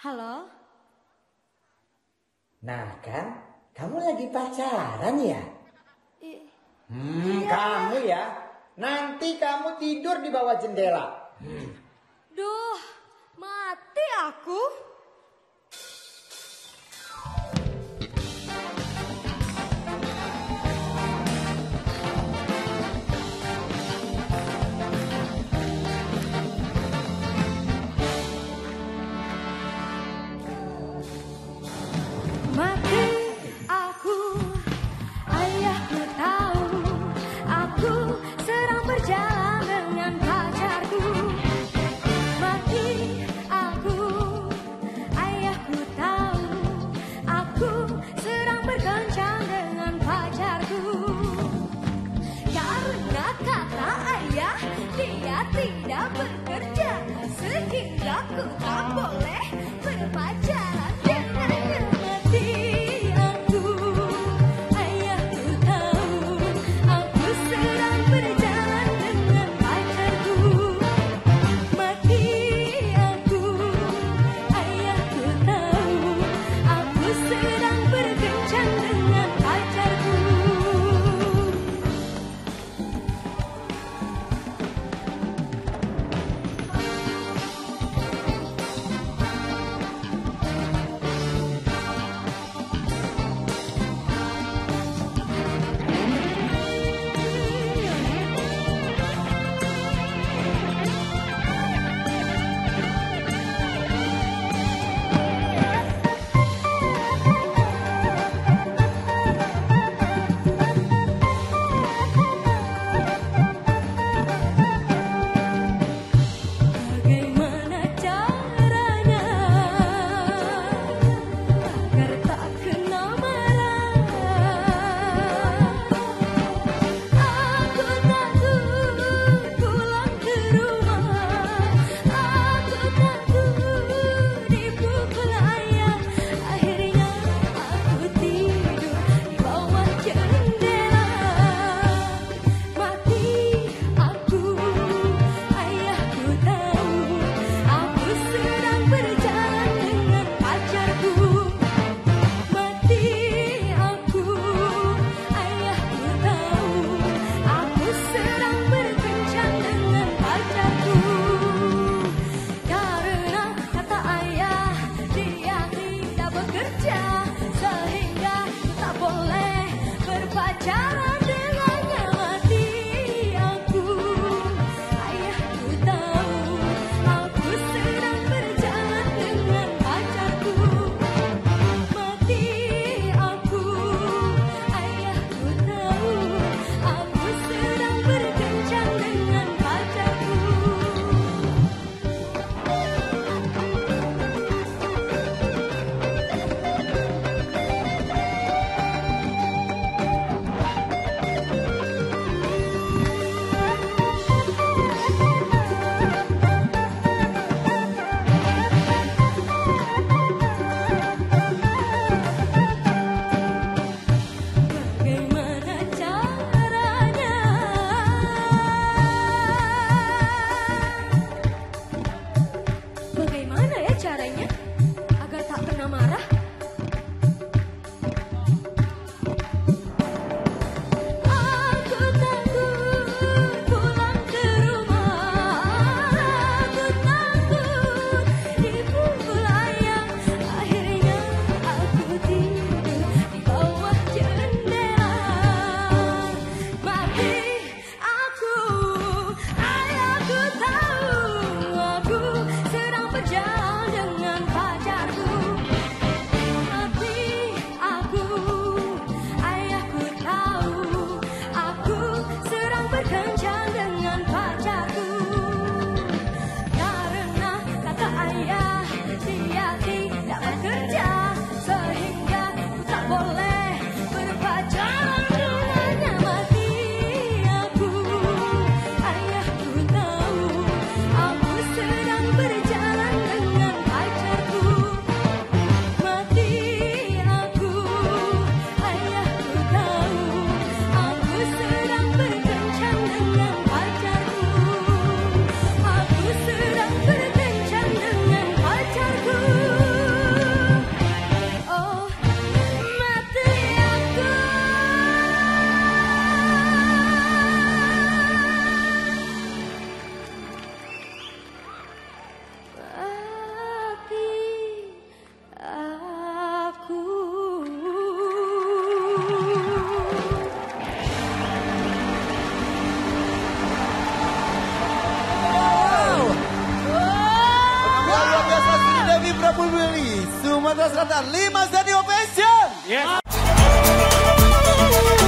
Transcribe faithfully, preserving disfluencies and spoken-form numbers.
Halo? Nah kan, kamu lagi pacaran ya? I Hmm, iya. Kamu ya, nanti kamu tidur di bawah jendela. Hmm. Duh, mati aku. Mati aku, ayahku tahu aku sedang berjalan dengan pacarku. Mati aku, ayahku tahu aku sedang berkencan dengan pacarku. Karena kata ayah dia tidak bekerja, sehingga ku tak boleh berpacaran dengannya. Mati aku, ayahku tahu aku sedang berjalan dengan pacarku. Mati aku, ayahku tahu aku sedang berkencan dengan pacarku. Bagaimana caranya agar tak kena marah? Aku takut pulang ke rumah, aku takut dipukul ayah. Akhirnya aku tidur di bawah jendela. Mati aku, ayahku tahu aku sedang berjalan dengan pacarku. Mati aku, ayahku tahu aku sedang berkencan dengan pacarku. Karena kata ayah dia tidak bekerja, sehingga tak boleh berpacaran dengannya. Mati aku, ayahku tahu aku sedang berjalan dengan pacarku. Mati aku, ayahku tahu aku sedang berkencan dengan pacarku. Sumatera Selatan, lima Stadium Passion. Yes.